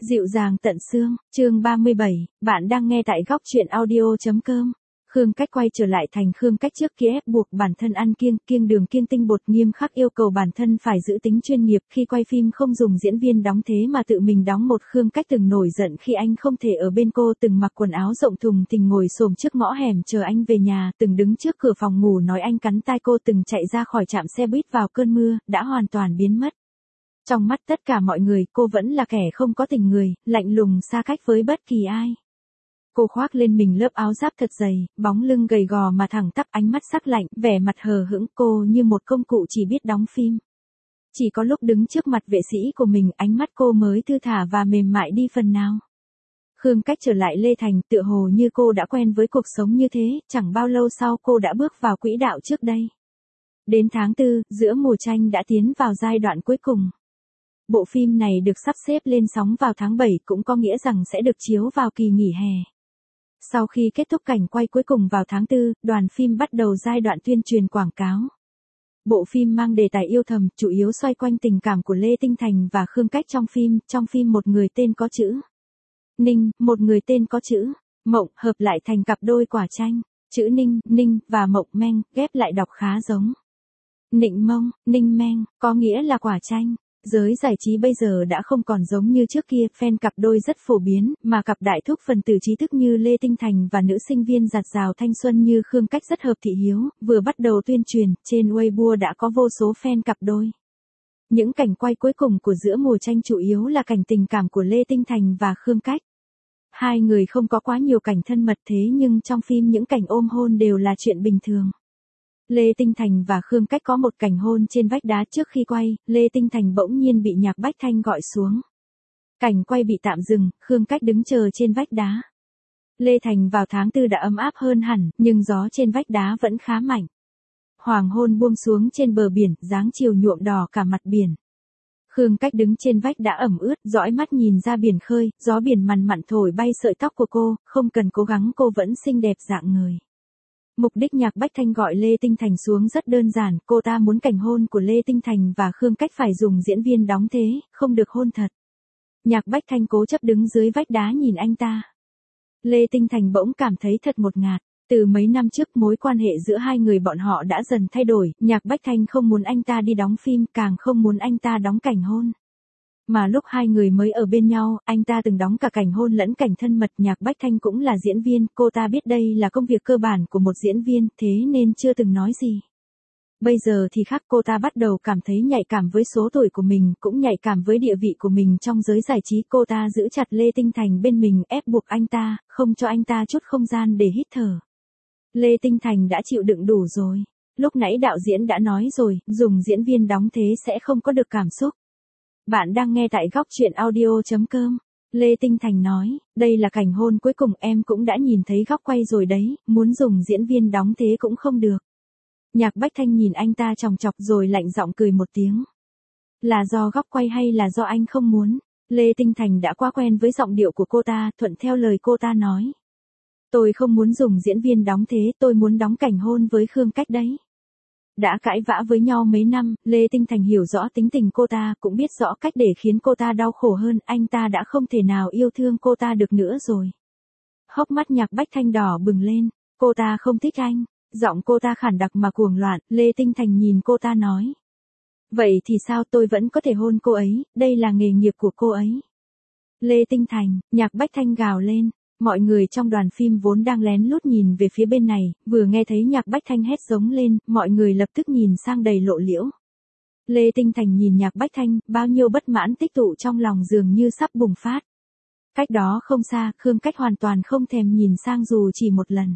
Dịu dàng tận xương, chương 37, bạn đang nghe tại góc truyện audio.com. Khương Cách quay trở lại thành Khương Cách trước kia ép buộc bản thân ăn kiêng đường kiêng tinh bột, nghiêm khắc yêu cầu bản thân phải giữ tính chuyên nghiệp, khi quay phim không dùng diễn viên đóng thế mà tự mình đóng một. Khương Cách từng nổi giận khi anh không thể ở bên cô, từng mặc quần áo rộng thùng thình ngồi xổm trước ngõ hẻm chờ anh về nhà, từng đứng trước cửa phòng ngủ nói anh cắn tai cô, từng chạy ra khỏi trạm xe buýt vào cơn mưa, đã hoàn toàn biến mất. Trong mắt tất cả mọi người, cô vẫn là kẻ không có tình người, lạnh lùng xa cách với bất kỳ ai. Cô khoác lên mình lớp áo giáp thật dày, bóng lưng gầy gò mà thẳng tắp, ánh mắt sắc lạnh, vẻ mặt hờ hững, cô như một công cụ chỉ biết đóng phim. Chỉ có lúc đứng trước mặt vệ sĩ của mình, ánh mắt cô mới thư thả và mềm mại đi phần nào. Khương Cách trở lại Lê Thành, tựa hồ như cô đã quen với cuộc sống như thế, chẳng bao lâu sau cô đã bước vào quỹ đạo trước đây. Đến tháng 4, Giữa mùa tranh đã tiến vào giai đoạn cuối cùng. Bộ phim này được sắp xếp lên sóng vào tháng 7, cũng có nghĩa rằng sẽ được chiếu vào kỳ nghỉ hè. Sau khi kết thúc cảnh quay cuối cùng vào tháng 4, đoàn phim bắt đầu giai đoạn tuyên truyền quảng cáo. Bộ phim mang đề tài yêu thầm, chủ yếu xoay quanh tình cảm của Lê Tinh Thành và Khương Cách trong phim. Trong phim một người tên có chữ Ninh, một người tên có chữ Mộng, hợp lại thành cặp đôi quả chanh. Chữ Ninh và Mộng Meng, ghép lại đọc khá giống. Nịnh Mông, Ninh Meng, có nghĩa là quả chanh. Giới giải trí bây giờ đã không còn giống như trước kia, fan cặp đôi rất phổ biến, mà cặp đại thúc phần tử trí thức như Lê Tinh Thành và nữ sinh viên dạt dào thanh xuân như Khương Cách rất hợp thị hiếu. Vừa bắt đầu tuyên truyền, trên Weibo đã có vô số fan cặp đôi. Những cảnh quay cuối cùng của Giữa mùa tranh chủ yếu là cảnh tình cảm của Lê Tinh Thành và Khương Cách. Hai người không có quá nhiều cảnh thân mật, thế nhưng trong phim những cảnh ôm hôn đều là chuyện bình thường. Lê Tinh Thành và Khương Cách có một cảnh hôn trên vách đá. Trước khi quay, Lê Tinh Thành bỗng nhiên bị Nhạc Bách Thanh gọi xuống. Cảnh quay bị tạm dừng, Khương Cách đứng chờ trên vách đá. Lê Thành vào tháng 4 đã ấm áp hơn hẳn, nhưng gió trên vách đá vẫn khá mạnh. Hoàng hôn buông xuống trên bờ biển, dáng chiều nhuộm đỏ cả mặt biển. Khương Cách đứng trên vách đá ẩm ướt, dõi mắt nhìn ra biển khơi, gió biển mằn mặn thổi bay sợi tóc của cô, không cần cố gắng cô vẫn xinh đẹp rạng người. Mục đích Nhạc Bách Thanh gọi Lê Tinh Thành xuống rất đơn giản, cô ta muốn cảnh hôn của Lê Tinh Thành và Khương Cách phải dùng diễn viên đóng thế, không được hôn thật. Nhạc Bách Thanh cố chấp đứng dưới vách đá nhìn anh ta. Lê Tinh Thành bỗng cảm thấy thật ngột ngạt. Từ mấy năm trước, mối quan hệ giữa hai người bọn họ đã dần thay đổi, Nhạc Bách Thanh không muốn anh ta đi đóng phim, càng không muốn anh ta đóng cảnh hôn. Mà lúc hai người mới ở bên nhau, anh ta từng đóng cả cảnh hôn lẫn cảnh thân mật. Nhạc Bách Thanh cũng là diễn viên, cô ta biết đây là công việc cơ bản của một diễn viên, thế nên chưa từng nói gì. Bây giờ thì khác, cô ta bắt đầu cảm thấy nhạy cảm với số tuổi của mình, cũng nhạy cảm với địa vị của mình trong giới giải trí. Cô ta giữ chặt Lê Tinh Thành bên mình, ép buộc anh ta, không cho anh ta chút không gian để hít thở. Lê Tinh Thành đã chịu đựng đủ rồi. Lúc nãy đạo diễn đã nói rồi, dùng diễn viên đóng thế sẽ không có được cảm xúc. Bạn đang nghe tại góc truyện audio.com. Lê Tinh Thành nói, đây là cảnh hôn cuối cùng, em cũng đã nhìn thấy góc quay rồi đấy, muốn dùng diễn viên đóng thế cũng không được. Nhạc Bách Thanh nhìn anh ta chòng chọc rồi lạnh giọng cười một tiếng. Là do góc quay hay là do anh không muốn? Lê Tinh Thành đã quá quen với giọng điệu của cô ta, thuận theo lời cô ta nói. Tôi không muốn dùng diễn viên đóng thế, tôi muốn đóng cảnh hôn với Khương Cách đấy. Đã cãi vã với nhau mấy năm, Lê Tinh Thành hiểu rõ tính tình cô ta, cũng biết rõ cách để khiến cô ta đau khổ hơn, anh ta đã không thể nào yêu thương cô ta được nữa rồi. Hốc mắt Nhạc Bách Thanh đỏ bừng lên, cô ta không thích anh, giọng cô ta khản đặc mà cuồng loạn. Lê Tinh Thành nhìn cô ta nói. Vậy thì sao, tôi vẫn có thể hôn cô ấy, đây là nghề nghiệp của cô ấy. Lê Tinh Thành, Nhạc Bách Thanh gào lên. Mọi người trong đoàn phim vốn đang lén lút nhìn về phía bên này, vừa nghe thấy Nhạc Bách Thanh hét giống lên, mọi người lập tức nhìn sang đầy lộ liễu. Lê Tinh Thành nhìn Nhạc Bách Thanh, bao nhiêu bất mãn tích tụ trong lòng dường như sắp bùng phát. Cách đó không xa, Khương Cách hoàn toàn không thèm nhìn sang dù chỉ một lần.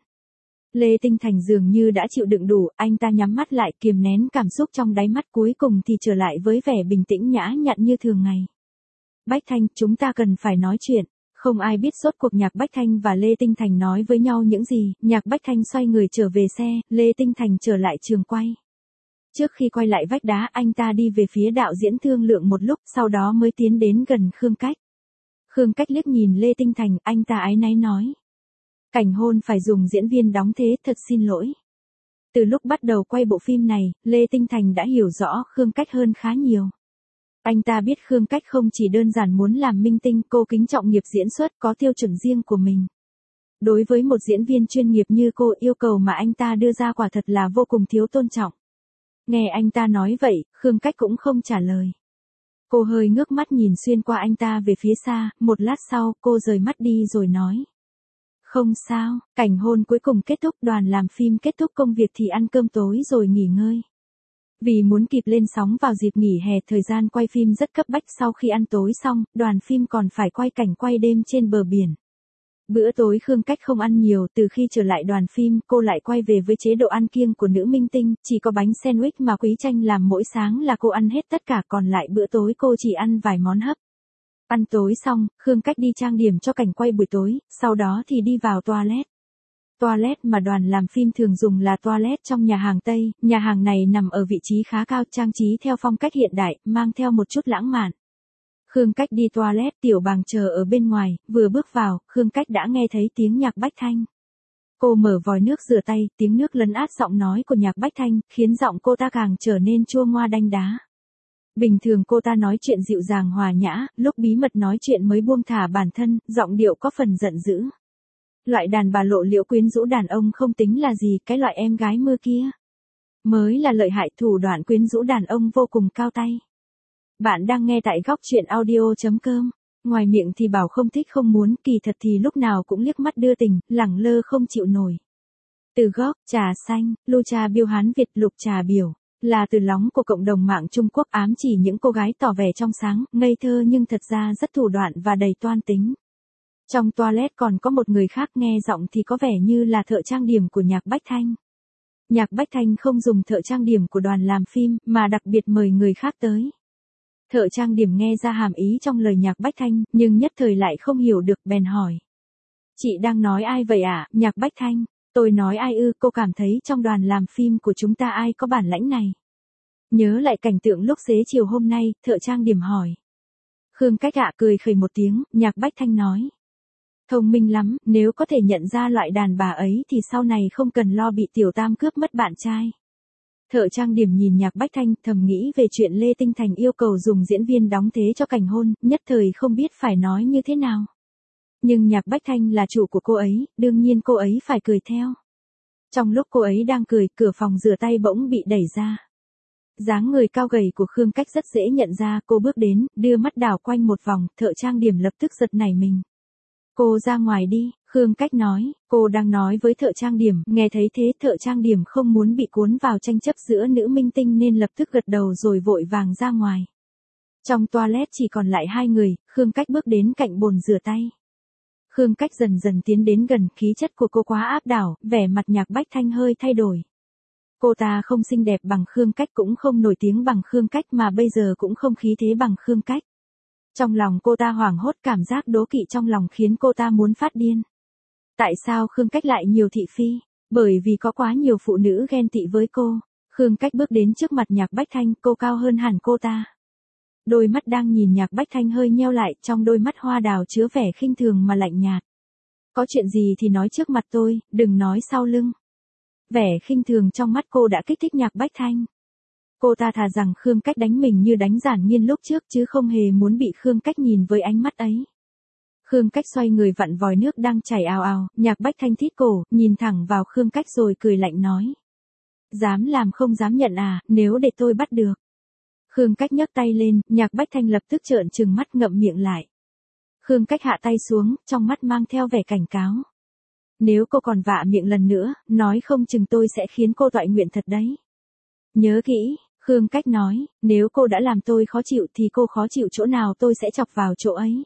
Lê Tinh Thành dường như đã chịu đựng đủ, anh ta nhắm mắt lại, kiềm nén cảm xúc trong đáy mắt, cuối cùng thì trở lại với vẻ bình tĩnh nhã nhặn như thường ngày. Bách Thanh, chúng ta cần phải nói chuyện. Không ai biết rốt cuộc Nhạc Bách Thanh và Lê Tinh Thành nói với nhau những gì. Nhạc Bách Thanh xoay người trở về xe, Lê Tinh Thành trở lại trường quay. Trước khi quay lại vách đá, anh ta đi về phía đạo diễn thương lượng một lúc, sau đó mới tiến đến gần Khương Cách. Khương Cách liếc nhìn Lê Tinh Thành, anh ta áy náy nói. Cảnh hôn phải dùng diễn viên đóng thế, thật xin lỗi. Từ lúc bắt đầu quay bộ phim này, Lê Tinh Thành đã hiểu rõ Khương Cách hơn khá nhiều. Anh ta biết Khương Cách không chỉ đơn giản muốn làm minh tinh, cô kính trọng nghiệp diễn xuất, có tiêu chuẩn riêng của mình. Đối với một diễn viên chuyên nghiệp như cô, yêu cầu mà anh ta đưa ra quả thật là vô cùng thiếu tôn trọng. Nghe anh ta nói vậy, Khương Cách cũng không trả lời. Cô hơi ngước mắt nhìn xuyên qua anh ta về phía xa, một lát sau, cô rời mắt đi rồi nói. Không sao, cảnh hôn cuối cùng kết thúc, đoàn làm phim kết thúc công việc thì ăn cơm tối rồi nghỉ ngơi. Vì muốn kịp lên sóng vào dịp nghỉ hè, thời gian quay phim rất cấp bách, sau khi ăn tối xong, đoàn phim còn phải quay cảnh quay đêm trên bờ biển. Bữa tối Khương Cách không ăn nhiều, từ khi trở lại đoàn phim, cô lại quay về với chế độ ăn kiêng của nữ minh tinh, chỉ có bánh sandwich mà Quý Tranh làm mỗi sáng là cô ăn hết tất cả, còn lại bữa tối cô chỉ ăn vài món hấp. Ăn tối xong, Khương Cách đi trang điểm cho cảnh quay buổi tối, sau đó thì đi vào toilet. Toilet mà đoàn làm phim thường dùng là toilet trong nhà hàng Tây, nhà hàng này nằm ở vị trí khá cao, trang trí theo phong cách hiện đại, mang theo một chút lãng mạn. Khương Cách đi toilet, Tiểu Bàng chờ ở bên ngoài, vừa bước vào, Khương Cách đã nghe thấy tiếng Nhạc Bách Thanh. Cô mở vòi nước rửa tay, tiếng nước lấn át giọng nói của Nhạc Bách Thanh, khiến giọng cô ta càng trở nên chua ngoa đanh đá. Bình thường cô ta nói chuyện dịu dàng hòa nhã, lúc bí mật nói chuyện mới buông thả bản thân, giọng điệu có phần giận dữ. Loại đàn bà lộ liễu quyến rũ đàn ông không tính là gì, cái loại em gái mưa kia mới là lợi hại, thủ đoạn quyến rũ đàn ông vô cùng cao tay. Bạn đang nghe tại góc truyện audio.com. Ngoài miệng thì bảo không thích không muốn, kỳ thật thì lúc nào cũng liếc mắt đưa tình, lẳng lơ không chịu nổi. Từ góc, trà xanh, Lucha Biêu Hán Việt, Lục Trà Biểu, là từ lóng của cộng đồng mạng Trung Quốc, ám chỉ những cô gái tỏ vẻ trong sáng, ngây thơ nhưng thật ra rất thủ đoạn và đầy toan tính. Trong toilet còn có một người khác, nghe giọng thì có vẻ như là thợ trang điểm của Nhạc Bách Thanh. Nhạc Bách Thanh không dùng thợ trang điểm của đoàn làm phim, mà đặc biệt mời người khác tới. Thợ trang điểm nghe ra hàm ý trong lời Nhạc Bách Thanh, nhưng nhất thời lại không hiểu được, bèn hỏi. Chị đang nói ai vậy ạ, Nhạc Bách Thanh? Tôi nói ai ư, cô cảm thấy trong đoàn làm phim của chúng ta ai có bản lãnh này? Nhớ lại cảnh tượng lúc xế chiều hôm nay, thợ trang điểm hỏi. Khương Cách ạ cười khẩy một tiếng, Nhạc Bách Thanh nói. Thông minh lắm, nếu có thể nhận ra loại đàn bà ấy thì sau này không cần lo bị Tiểu Tam cướp mất bạn trai. Thợ trang điểm nhìn Nhạc Bách Thanh, thầm nghĩ về chuyện Lê Tinh Thành yêu cầu dùng diễn viên đóng thế cho cảnh hôn, nhất thời không biết phải nói như thế nào. Nhưng Nhạc Bách Thanh là chủ của cô ấy, đương nhiên cô ấy phải cười theo. Trong lúc cô ấy đang cười, cửa phòng rửa tay bỗng bị đẩy ra. Dáng người cao gầy của Khương Cách rất dễ nhận ra, cô bước đến, đưa mắt đảo quanh một vòng, thợ trang điểm lập tức giật nảy mình. Cô ra ngoài đi, Khương Cách nói, cô đang nói với thợ trang điểm, nghe thấy thế thợ trang điểm không muốn bị cuốn vào tranh chấp giữa nữ minh tinh nên lập tức gật đầu rồi vội vàng ra ngoài. Trong toilet chỉ còn lại hai người, Khương Cách bước đến cạnh bồn rửa tay. Khương Cách dần dần tiến đến gần, khí chất của cô quá áp đảo, vẻ mặt Nhạc Bách Thanh hơi thay đổi. Cô ta không xinh đẹp bằng Khương Cách, cũng không nổi tiếng bằng Khương Cách, mà bây giờ cũng không khí thế bằng Khương Cách. Trong lòng cô ta hoảng hốt, cảm giác đố kỵ trong lòng khiến cô ta muốn phát điên. Tại sao Khương Cách lại nhiều thị phi? Bởi vì có quá nhiều phụ nữ ghen tị với cô. Khương Cách bước đến trước mặt Nhạc Bách Thanh, cô cao hơn hẳn cô ta. Đôi mắt đang nhìn Nhạc Bách Thanh hơi nheo lại, trong đôi mắt hoa đào chứa vẻ khinh thường mà lạnh nhạt. Có chuyện gì thì nói trước mặt tôi, đừng nói sau lưng. Vẻ khinh thường trong mắt cô đã kích thích Nhạc Bách Thanh. Cô ta thà rằng Khương Cách đánh mình như đánh Giản Nghiên lúc trước, chứ không hề muốn bị Khương Cách nhìn với ánh mắt ấy. Khương Cách xoay người vặn vòi nước đang chảy ào ào, Nhạc Bách Thanh thít cổ, nhìn thẳng vào Khương Cách rồi cười lạnh nói. Dám làm không dám nhận à, nếu để tôi bắt được. Khương Cách nhấc tay lên, Nhạc Bách Thanh lập tức trợn trừng mắt, ngậm miệng lại. Khương Cách hạ tay xuống, trong mắt mang theo vẻ cảnh cáo. Nếu cô còn vạ miệng lần nữa, nói không chừng tôi sẽ khiến cô toại nguyện thật đấy. Nhớ kỹ, Khương Cách nói, nếu cô đã làm tôi khó chịu thì cô khó chịu chỗ nào tôi sẽ chọc vào chỗ ấy.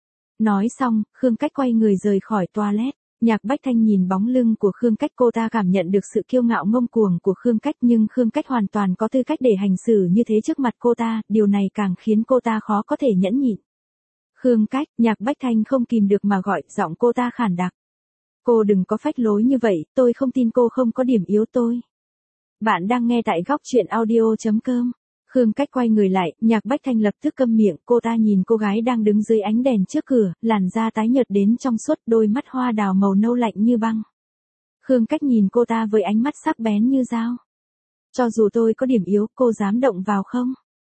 Nói xong, Khương Cách quay người rời khỏi toilet. Nhạc Bách Thanh nhìn bóng lưng của Khương Cách, cô ta cảm nhận được sự kiêu ngạo ngông cuồng của Khương Cách, nhưng Khương Cách hoàn toàn có tư cách để hành xử như thế trước mặt cô ta, điều này càng khiến cô ta khó có thể nhẫn nhịn. Khương Cách, Nhạc Bách Thanh không kìm được mà gọi, giọng cô ta khản đặc. Cô đừng có phách lối như vậy, tôi không tin cô không có điểm yếu tôi. Bạn đang nghe tại góc truyện audio.com. Khương Cách quay người lại, Nhạc Bách Thanh lập tức câm miệng, cô ta nhìn cô gái đang đứng dưới ánh đèn trước cửa, làn da tái nhợt đến trong suốt, đôi mắt hoa đào màu nâu lạnh như băng. Khương Cách nhìn cô ta với ánh mắt sắc bén như dao. Cho dù tôi có điểm yếu, cô dám động vào không?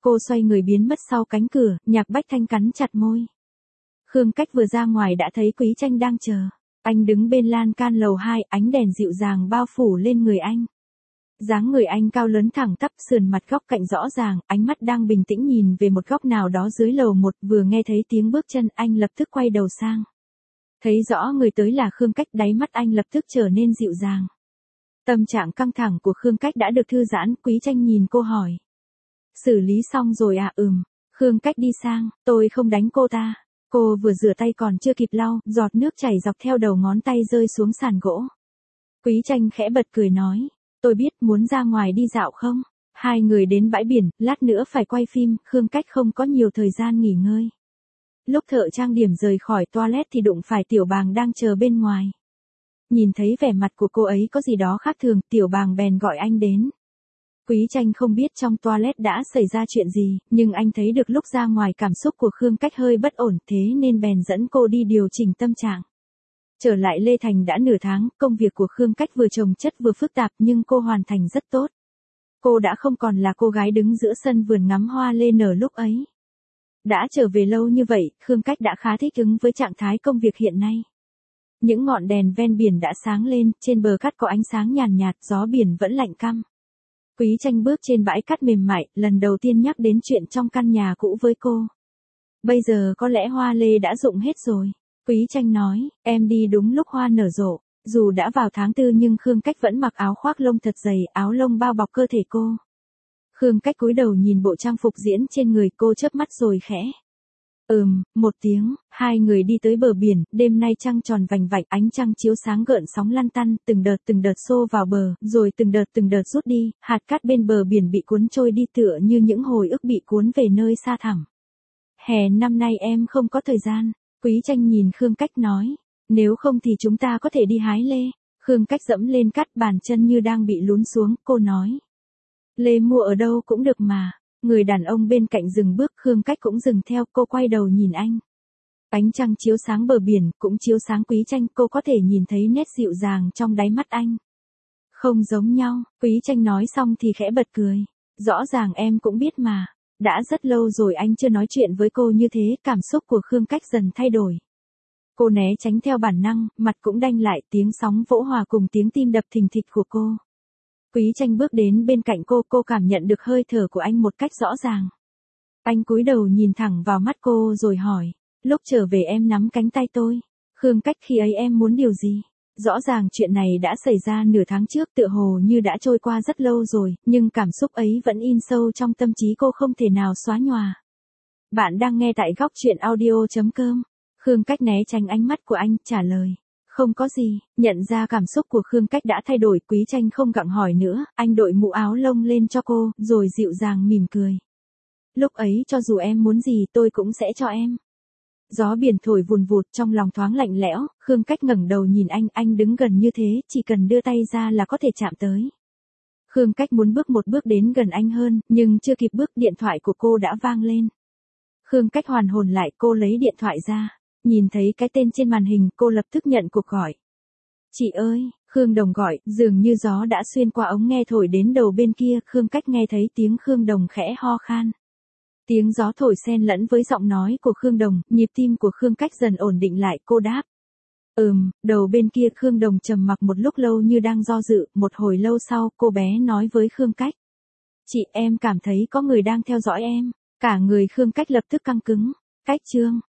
Cô xoay người biến mất sau cánh cửa, Nhạc Bách Thanh cắn chặt môi. Khương Cách vừa ra ngoài đã thấy Quý Tranh đang chờ. Anh đứng bên lan can lầu 2, ánh đèn dịu dàng bao phủ lên người anh. Dáng người anh cao lớn thẳng tắp, sườn mặt góc cạnh rõ ràng, ánh mắt đang bình tĩnh nhìn về một góc nào đó dưới lầu 1, vừa nghe thấy tiếng bước chân anh lập tức quay đầu sang. Thấy rõ người tới là Khương Cách, đáy mắt anh lập tức trở nên dịu dàng. Tâm trạng căng thẳng của Khương Cách đã được thư giãn, Quý Tranh nhìn cô hỏi. Xử lý xong rồi à? Khương Cách đi sang, tôi không đánh cô ta. Cô vừa rửa tay còn chưa kịp lau, giọt nước chảy dọc theo đầu ngón tay rơi xuống sàn gỗ. Quý Tranh khẽ bật cười nói, tôi biết, muốn ra ngoài đi dạo không? Hai người đến bãi biển, lát nữa phải quay phim, Khương Cách không có nhiều thời gian nghỉ ngơi. Lúc thợ trang điểm rời khỏi toilet thì đụng phải Tiểu Bàng đang chờ bên ngoài. Nhìn thấy vẻ mặt của cô ấy có gì đó khác thường, Tiểu Bàng bèn gọi anh đến. Quý Tranh không biết trong toilet đã xảy ra chuyện gì, nhưng anh thấy được lúc ra ngoài cảm xúc của Khương Cách hơi bất ổn, thế nên bèn dẫn cô đi điều chỉnh tâm trạng. Trở lại Lê Thành đã nửa tháng, công việc của Khương Cách vừa chồng chất vừa phức tạp nhưng cô hoàn thành rất tốt. Cô đã không còn là cô gái đứng giữa sân vườn ngắm hoa lê nở lúc ấy. Đã trở về lâu như vậy, Khương Cách đã khá thích ứng với trạng thái công việc hiện nay. Những ngọn đèn ven biển đã sáng lên, trên bờ cát có ánh sáng nhàn nhạt, gió biển vẫn lạnh căm. Quý Tranh bước trên bãi cát mềm mại, lần đầu tiên nhắc đến chuyện trong căn nhà cũ với cô. Bây giờ có lẽ hoa lê đã rụng hết rồi. Quý Tranh nói, em đi đúng lúc hoa nở rộ. Dù đã vào tháng 4 nhưng Khương Cách vẫn mặc áo khoác lông thật dày, áo lông bao bọc cơ thể cô. Khương Cách cúi đầu nhìn bộ trang phục diễn trên người cô, chớp mắt rồi khẽ. Một tiếng, hai người đi tới bờ biển, đêm nay trăng tròn vành vạnh, ánh trăng chiếu sáng gợn sóng lăn tăn, từng đợt xô vào bờ, rồi từng đợt rút đi, hạt cát bên bờ biển bị cuốn trôi đi tựa như những hồi ức bị cuốn về nơi xa thẳm. Hè năm nay em không có thời gian, Quý Tranh nhìn Khương Cách nói, nếu không thì chúng ta có thể đi hái lê. Khương Cách dẫm lên cát, bàn chân như đang bị lún xuống, cô nói. Lê mua ở đâu cũng được mà. Người đàn ông bên cạnh dừng bước, Khương Cách cũng dừng theo, cô quay đầu nhìn anh. Ánh trăng chiếu sáng bờ biển, cũng chiếu sáng Quý Tranh, cô có thể nhìn thấy nét dịu dàng trong đáy mắt anh. Không giống nhau, Quý Tranh nói xong thì khẽ bật cười. Rõ ràng em cũng biết mà. Đã rất lâu rồi anh chưa nói chuyện với cô như thế, cảm xúc của Khương Cách dần thay đổi. Cô né tránh theo bản năng, mặt cũng đanh lại, tiếng sóng vỗ hòa cùng tiếng tim đập thình thịch của cô. Quý Tranh bước đến bên cạnh cô cảm nhận được hơi thở của anh một cách rõ ràng. Anh cúi đầu nhìn thẳng vào mắt cô rồi hỏi, lúc trở về em nắm cánh tay tôi. Khương Cách, khi ấy em muốn điều gì? Rõ ràng chuyện này đã xảy ra nửa tháng trước, tựa hồ như đã trôi qua rất lâu rồi, nhưng cảm xúc ấy vẫn in sâu trong tâm trí cô, không thể nào xóa nhòa. Bạn đang nghe tại góc truyện audio.com. Khương Cách né tránh ánh mắt của anh, trả lời. Không có gì, nhận ra cảm xúc của Khương Cách đã thay đổi, Quý Tranh không gặng hỏi nữa, anh đội mũ áo lông lên cho cô, rồi dịu dàng mỉm cười. Lúc ấy cho dù em muốn gì tôi cũng sẽ cho em. Gió biển thổi vùn vụt, trong lòng thoáng lạnh lẽo, Khương Cách ngẩng đầu nhìn anh đứng gần như thế, chỉ cần đưa tay ra là có thể chạm tới. Khương Cách muốn bước một bước đến gần anh hơn, nhưng chưa kịp bước, điện thoại của cô đã vang lên. Khương Cách hoàn hồn lại, cô lấy điện thoại ra. Nhìn thấy cái tên trên màn hình, cô lập tức nhận cuộc gọi. Chị ơi, Khương Đồng gọi, dường như gió đã xuyên qua ống nghe thổi đến đầu bên kia, Khương Cách nghe thấy tiếng Khương Đồng khẽ ho khan. Tiếng gió thổi xen lẫn với giọng nói của Khương Đồng, nhịp tim của Khương Cách dần ổn định lại, cô đáp. Đầu bên kia Khương Đồng trầm mặc một lúc lâu như đang do dự, một hồi lâu sau, cô bé nói với Khương Cách. Chị, em cảm thấy có người đang theo dõi em. Cả người Khương Cách lập tức căng cứng. Cách Trương.